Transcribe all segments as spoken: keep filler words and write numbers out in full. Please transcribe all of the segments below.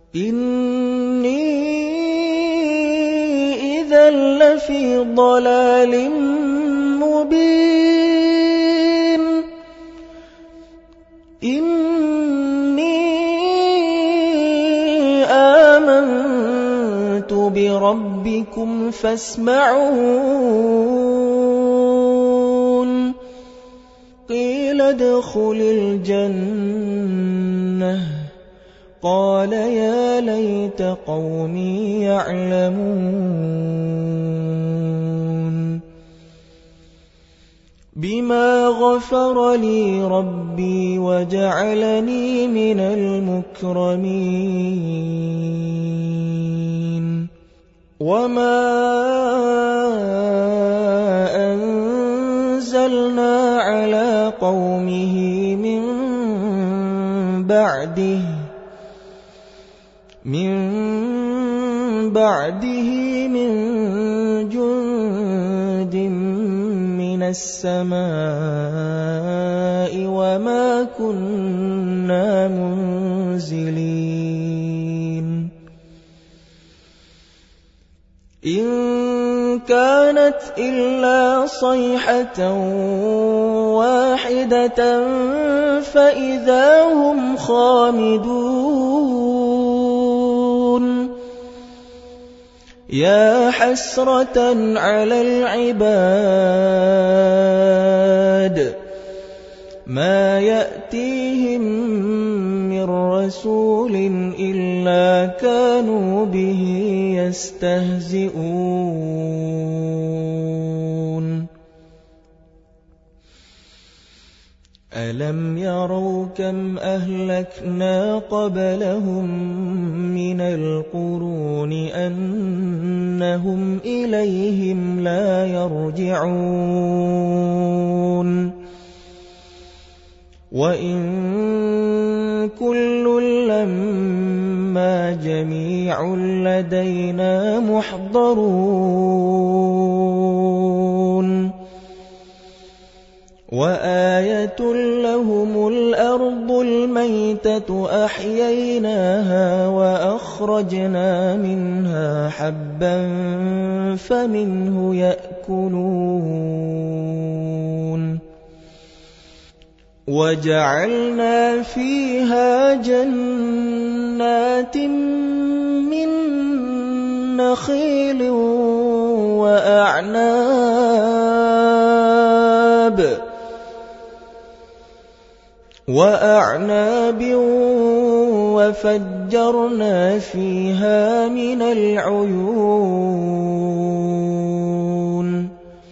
إِنِّي إِذًا لَّفِي ضَلَالٍ مُّبِينٍ إِنِّي آمَنتُ بِرَبِّكُمْ فَاسْمَعُونِ قِيلَ ادْخُلِ الْجَنَّةَ قَالَ يَا لَيْتَ قَوْمِي يَعْلَمُونَ بِمَا غَفَرَ لِي رَبِّي وَجَعَلَنِي مِنَ الْمُكْرَمِينَ وَمَا أَنزَلْنَا عَلَىٰ قَوْمِهِ مِن بَعْدِهِ مِن بَعْدِهِ مِن جُندٍ مِّنَ السَّمَاءِ وَمَا كُنَّا مُنزِلِينَ إِن كَانَتْ إِلَّا صَيْحَةً وَاحِدَةً فَإِذَا هُمْ خَامِدُونَ يَا حَسْرَةً عَلَى الْعِبَادِ مَا يَأْتِيهِم مِّن رَّسُولٍ إِلَّا كَانُوا بِهِ يَسْتَهْزِئُونَ أَلَمْ يَرَوْا كَمْ أَهْلَكْنَا قَبْلَهُم مِّنَ الْقُرُونِ أَنَّهُمْ إِلَيْهِمْ لَا يَرْجِعُونَ وَإِن كُلٌّ لَّمَّا جَمِيعٌ لَّدَيْنَا مُحْضَرُونَ وَآيَةٌ لَّهُمُ الْأَرْضُ الْمَيْتَةُ أَحْيَيْنَاهَا وَأَخْرَجْنَا مِنْهَا حَبًّا فَمِنْهُ يَأْكُلُونَ وَجَعَلْنَا فِيهَا جَنَّاتٍ مِّن نَّخِيلٍ وَأَعْنَابٍ وَأَعْنَابٍ وَفَجَّرْنَا فِيهَا مِنَ الْعُيُونِ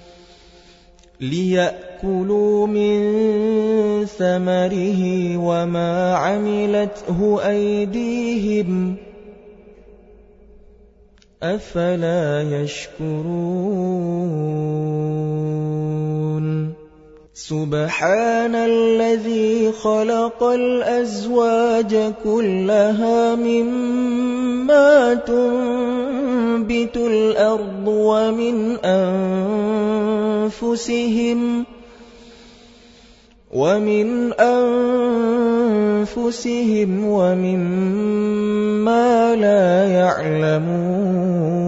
لِيَأْكُلُوا مِن ثَمَرِهِ وَمَا عَمِلَتْهُ أَيْدِيهِمْ أَفَلَا يَشْكُرُونَ سُبْحَانَ الَّذِي خَلَقَ الْأَزْوَاجَ كُلَّهَا مِمَّا تُنبِتُ الْأَرْضُ وَمِنْ أَنفُسِهِمْ وَمِنْ أَنفُسِهِمْ وَمِمَّا لَا يَعْلَمُونَ